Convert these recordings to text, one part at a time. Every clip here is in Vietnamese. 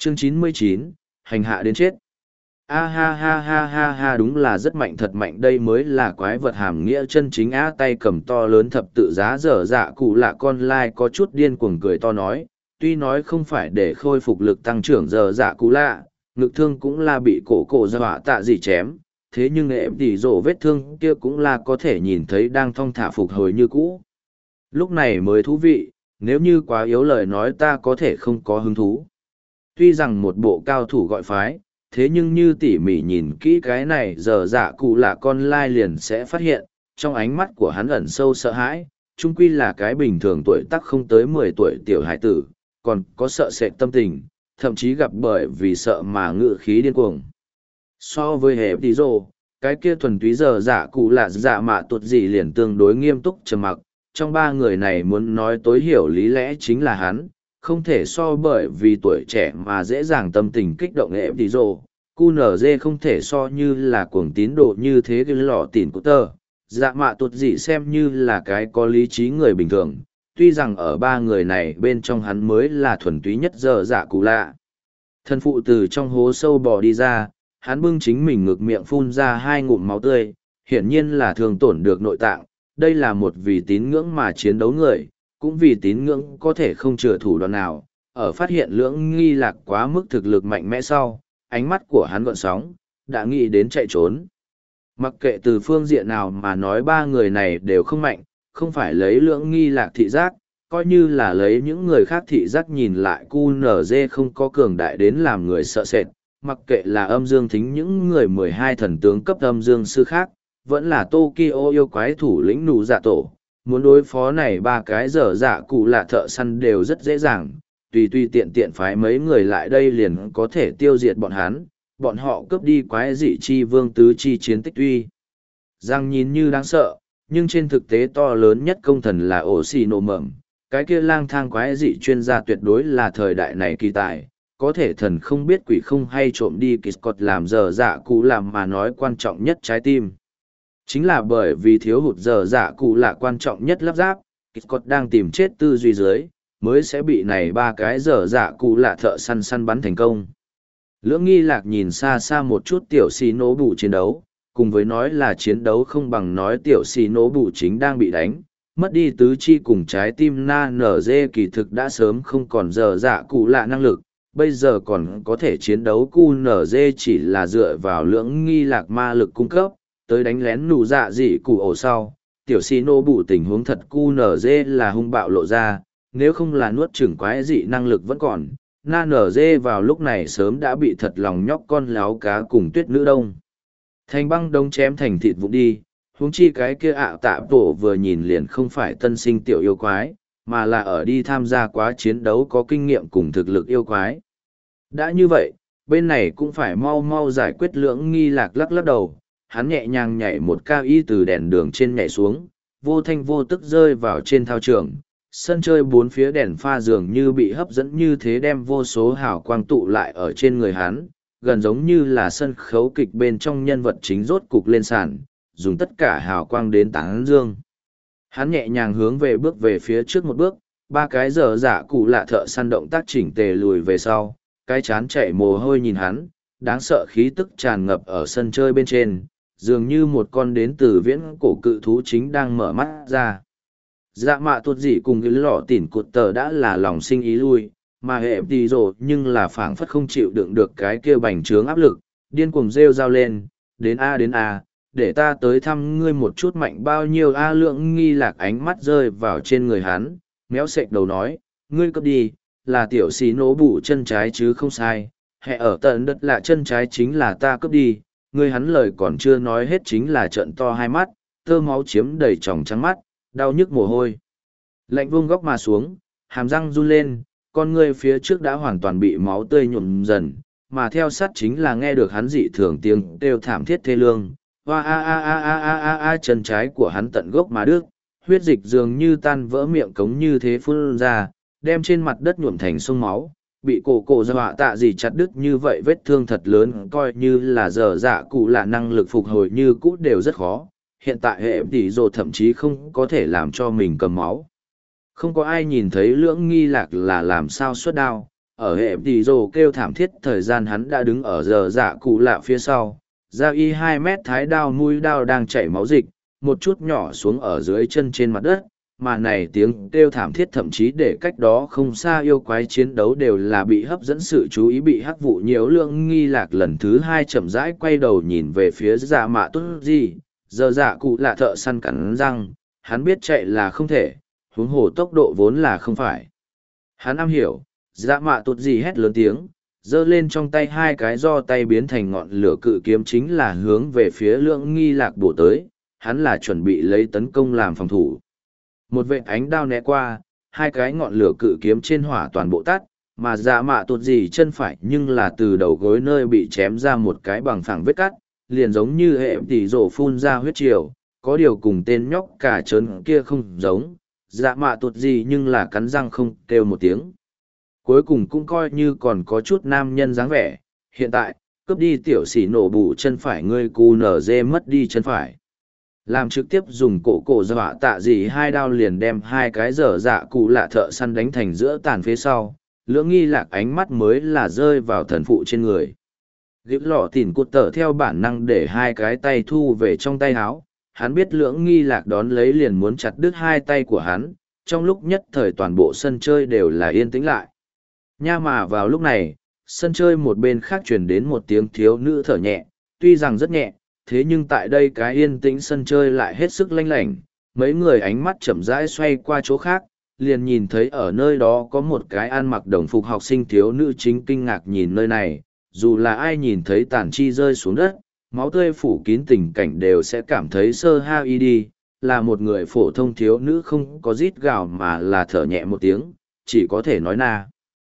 Chương 99, hành hạ đến chết. A ha ha ha ha ha, đúng là rất mạnh, thật mạnh, đây mới là quái vật hàm nghĩa chân chính. Á, tay cầm to lớn thập tự giá dở dạ cụ lạ con lai có chút điên cuồng cười to nói, tuy nói không phải để khôi phục lực tăng trưởng dở dạ cụ lạ, ngực thương cũng là bị cổ dọa tạ gì chém, thế nhưng ệm tỉ rổ vết thương kia cũng là có thể nhìn thấy đang thong thả phục hồi như cũ. Lúc này mới thú vị, nếu như quá yếu lời nói ta có thể không có hứng thú. Tuy rằng một bộ cao thủ gọi phái, thế nhưng như tỉ mỉ nhìn kỹ cái này giờ dạ cụ lạ con lai liền sẽ phát hiện, trong ánh mắt của hắn ẩn sâu sợ hãi, chung quy là cái bình thường tuổi tác không tới 10 tuổi tiểu hải tử, còn có sợ sệt tâm tình, thậm chí gặp bởi vì sợ mà ngự khí điên cuồng. So với hệ tí rồ, cái kia thuần túy giờ dạ cụ lạ dạ mạ tuột gì liền tương đối nghiêm túc trầm mặc, trong ba người này muốn nói tối hiểu lý lẽ chính là hắn, không thể so bởi vì tuổi trẻ mà dễ dàng tâm tình kích động hệ tí rồ. QNZ không thể so như là cuồng tín đồ như thế cái lọ tỉn của tờ, dạ mạ tuột gì xem như là cái có lý trí người bình thường, tuy rằng ở ba người này bên trong hắn mới là thuần túy nhất giờ dạ cụ lạ. Thân phụ từ trong hố sâu bò đi ra, hắn bưng chính mình ngực miệng phun ra 2 ngụm máu tươi, hiển nhiên là thường tổn được nội tạng, đây là một vì tín ngưỡng mà chiến đấu người, cũng vì tín ngưỡng có thể không chừa thủ đoạn nào, ở phát hiện lưỡng nghi lạc quá mức thực lực mạnh mẽ sau, ánh mắt của hắn gợn sóng, đã nghĩ đến chạy trốn. Mặc kệ từ phương diện nào mà nói ba người này đều không mạnh, không phải lấy lưỡng nghi lạc thị giác, coi như là lấy những người khác thị giác nhìn lại QNZ không có cường đại đến làm người sợ sệt, mặc kệ là âm dương thính những người 12 thần tướng cấp âm dương sư khác, vẫn là Tokyo yêu quái thủ lĩnh nụ dạ tổ, muốn đối phó này ba cái dở dạ cụ lạ thợ săn đều rất dễ dàng, tùy tiện tiện phái mấy người lại đây liền có thể tiêu diệt bọn hắn, bọn họ cướp đi quái dị chi vương tứ chi chiến tích tuy rằng nhìn như đáng sợ, nhưng trên thực tế to lớn nhất công thần là ổ xì nổ mầm, cái kia lang thang quái dị chuyên gia tuyệt đối là thời đại này kỳ tài, có thể thần không biết quỷ không hay trộm đi kỳ cọt làm dở dạ cụ làm mà nói quan trọng nhất trái tim. Chính là bởi vì thiếu hụt dở dạ cụ là quan trọng nhất lắp ráp, kỳ cọt đang tìm chết tư duy dưới, mới sẽ bị này ba cái dở dạ cụ lạ thợ săn bắn thành công. Lưỡng nghi lạc nhìn xa xa một chút tiểu xì nổ bù chiến đấu, cùng với nói là chiến đấu không bằng nói tiểu xì nổ bù chính đang bị đánh, mất đi tứ chi cùng trái tim na nở dê kỳ thực đã sớm không còn dở dạ cụ lạ năng lực, bây giờ còn có thể chiến đấu cu nở dê chỉ là dựa vào lưỡng nghi lạc ma lực cung cấp, tới đánh lén nụ dạ dị cụ ổ sau. Tiểu xì nổ bù tình huống thật cu nở dê là hung bạo lộ ra, nếu không là nuốt chửng quái dị năng lực vẫn còn, na nở dê vào lúc này sớm đã bị thật lòng nhóc con láo cá cùng tuyết nữ đông. Thành băng đông chém thành thịt vụn đi, huống chi cái kia ạ tạ tổ vừa nhìn liền không phải tân sinh tiểu yêu quái, mà là ở đi tham gia quá chiến đấu có kinh nghiệm cùng thực lực yêu quái. Đã như vậy, bên này cũng phải mau mau giải quyết lưỡng nghi lạc lắc lắc đầu, hắn nhẹ nhàng nhảy một cao y từ đèn đường trên nhảy xuống, vô thanh vô tức rơi vào trên thao trường. Sân chơi bốn phía đèn pha dường như bị hấp dẫn như thế đem vô số hào quang tụ lại ở trên người hắn, gần giống như là sân khấu kịch bên trong nhân vật chính rốt cục lên sàn, dùng tất cả hào quang đến tán dương. Hắn nhẹ nhàng hướng về bước về phía trước một bước, ba cái dở dạ cụ lạ thợ săn động tác chỉnh tề lùi về sau, cái chán chạy mồ hôi nhìn hắn, đáng sợ khí tức tràn ngập ở sân chơi bên trên, dường như một con đến từ viễn cổ cự thú chính đang mở mắt ra. Dạ mạ tuột dị cùng cái lọ tỉn cụt tờ đã là lòng sinh ý lui, mà hệ tì rồ nhưng là phảng phất không chịu đựng được cái kia bành trướng áp lực, điên cuồng rêu rao lên, đến a, để ta tới thăm ngươi một chút mạnh bao nhiêu a. Lượng nghi lạc ánh mắt rơi vào trên người hắn, méo sệch đầu nói, ngươi cướp đi, là tiểu xí nổ bù chân trái chứ không sai, hệ ở tận đất là chân trái chính là ta cướp đi, ngươi hắn lời còn chưa nói hết chính là trợn to hai mắt, tơ máu chiếm đầy tròng trắng mắt, đau nhức mồ hôi. Lạnh vuông góc mà xuống, hàm răng run lên, con ngươi phía trước đã hoàn toàn bị máu tươi nhuộm dần, mà theo sát chính là nghe được hắn dị thường tiếng kêu thảm thiết thê lương. Hoa a chân trái của hắn tận gốc mà đứt, huyết dịch dường như tan vỡ miệng cống như thế phun ra, đem trên mặt đất nhuộm thành sông máu, bị cổ dọa tạ gì chặt đứt như vậy vết thương thật lớn coi như là dở dạ cụ là năng lực phục hồi như cũ đều rất khó. Hiện tại hệ tỷ rồ thậm chí không có thể làm cho mình cầm máu. Không có ai nhìn thấy lưỡng nghi lạc là làm sao xuất đao, Ở hệ tỷ rồ kêu thảm thiết thời gian hắn đã đứng ở giờ dạ cụ lạ phía sau, ra y 2 mét thái đao mũi đao đang chảy máu dịch, một chút nhỏ xuống ở dưới chân trên mặt đất, mà này tiếng kêu thảm thiết thậm chí để cách đó không xa yêu quái chiến đấu đều là bị hấp dẫn sự chú ý, bị hắc vụ nhiễu lượng nghi lạc lần thứ hai chậm rãi quay đầu nhìn về phía dạ mạ tốt gì, giờ dạ cụ lạ thợ săn cắn răng, hắn biết chạy là không thể, huống hồ tốc độ vốn là không phải. Hắn am hiểu, dạ mạ tốt gì hét lớn tiếng, giơ lên trong tay hai cái do tay biến thành ngọn lửa cự kiếm chính là hướng về phía lượng nghi lạc bổ tới, hắn là chuẩn bị lấy tấn công làm phòng thủ. Một vệt ánh đao né qua, hai cái ngọn lửa cự kiếm trên hỏa toàn bộ tắt, mà dạ mạ tụt gì chân phải nhưng là từ đầu gối nơi bị chém ra một cái bằng phẳng vết cắt, liền giống như hệ tỷ rổ phun ra huyết triều, có điều cùng tên nhóc cả trớn kia không giống, dạ mạ tụt gì nhưng là cắn răng không kêu một tiếng. Cuối cùng cũng coi như còn có chút nam nhân dáng vẻ, hiện tại, cướp đi tiểu xỉ nổ bù chân phải ngươi cu nở dê mất đi chân phải. Làm trực tiếp dùng cổ dọa tạ gì hai đao liền đem hai cái dở dạ cụ lạ thợ săn đánh thành giữa tàn phía sau, lưỡng nghi lạc ánh mắt mới là rơi vào thần phụ trên người. Gịp lọ tỉn cụt tở theo bản năng để hai cái tay thu về trong tay áo, hắn biết lưỡng nghi lạc đón lấy liền muốn chặt đứt hai tay của hắn, trong lúc nhất thời toàn bộ sân chơi đều là yên tĩnh lại. Nha mà vào lúc này, sân chơi một bên khác truyền đến một tiếng thiếu nữ thở nhẹ, tuy rằng rất nhẹ, thế nhưng tại đây cái yên tĩnh sân chơi lại hết sức lanh lảnh, mấy người ánh mắt chậm rãi xoay qua chỗ khác, liền nhìn thấy ở nơi đó có một cái ăn mặc đồng phục học sinh thiếu nữ chính kinh ngạc nhìn nơi này, dù là ai nhìn thấy tàn chi rơi xuống đất, máu tươi phủ kín tình cảnh đều sẽ cảm thấy sơ ha y đi, là một người phổ thông thiếu nữ không có rít gào mà là thở nhẹ một tiếng, chỉ có thể nói na.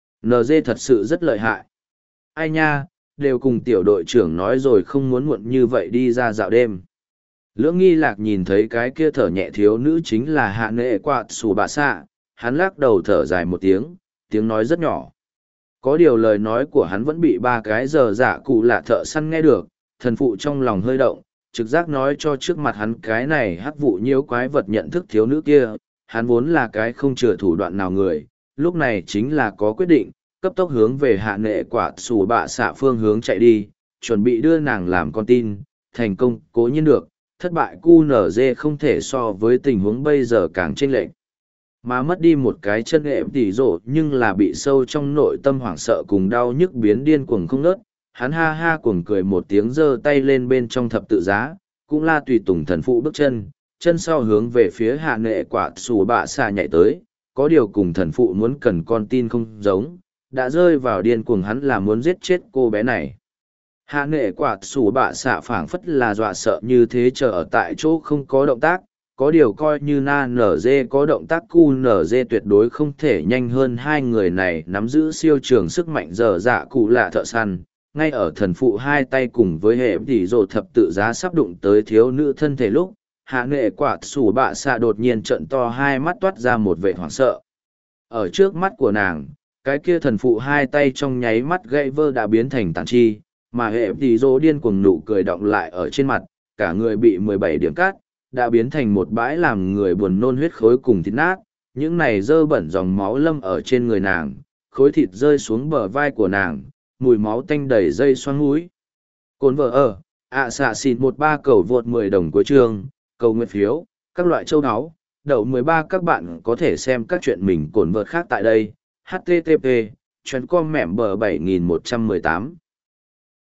NG thật sự rất lợi hại. Ai nha, đều cùng tiểu đội trưởng nói rồi không muốn muộn như vậy đi ra dạo đêm. Lưỡng nghi lạc nhìn thấy cái kia thở nhẹ thiếu nữ chính là hạ nệ quạt xù bà xạ, hắn lắc đầu thở dài một tiếng, tiếng nói rất nhỏ. Có điều lời nói của hắn vẫn bị ba cái giờ dạ cụ lạ thợ săn nghe được, thần phụ trong lòng hơi động, trực giác nói cho trước mặt hắn cái này hắc vụ nhiễu quái vật nhận thức thiếu nữ kia, hắn vốn là cái không chừa thủ đoạn nào người, lúc này chính là có quyết định, cấp tốc hướng về hạ nệ quả xù bạ xạ phương hướng chạy đi, chuẩn bị đưa nàng làm con tin, thành công cố nhiên được, thất bại QNZ không thể so với tình huống bây giờ càng chênh lệch. Mà mất đi một cái chân ệm tỉ rộ nhưng là bị sâu trong nội tâm hoảng sợ cùng đau nhức biến điên cuồng không nớt, hắn ha ha cuồng cười một tiếng giơ tay lên bên trong thập tự giá, cũng la tùy tùng thần phụ bước chân, chân sau hướng về phía hạ nệ quả xù bạ xạ nhảy tới, có điều cùng thần phụ muốn cần con tin không giống, đã rơi vào điên cuồng hắn là muốn giết chết cô bé này. Hạ nệ quả xù bạ xạ phảng phất là dọa sợ như thế chờ ở tại chỗ không có động tác, có điều coi như na nở dê có động tác cu nở dê tuyệt đối không thể nhanh hơn hai người này nắm giữ siêu trường sức mạnh dở dạ cụ lạ thợ săn. Ngay ở thần phụ hai tay cùng với hệ tỷ rồ thập tự giá sắp đụng tới thiếu nữ thân thể lúc, hạ nệ quả xù bạ xạ đột nhiên trận to hai mắt toát ra một vẻ hoảng sợ. Ở trước mắt của nàng, cái kia thần phụ hai tay trong nháy mắt gãy vơ đã biến thành tàn chi, mà hệ tỷ rồ điên cuồng nụ cười đọng lại ở trên mặt, cả người bị 17 điểm cát, đã biến thành một bãi làm người buồn nôn huyết khối cùng thịt nát, những này dơ bẩn dòng máu lâm ở trên người nàng, khối thịt rơi xuống bờ vai của nàng, mùi máu tanh đầy dây xoắn mũi. Cồn vợ ở, xạ xịt 13 cầu vượt 10 đồng cuối chương, cầu nguyện phiếu, các loại châu áo, đậu 13 các bạn có thể xem các chuyện mình cồn vợt khác tại đây, http, chuyến com mẻm bờ 7118.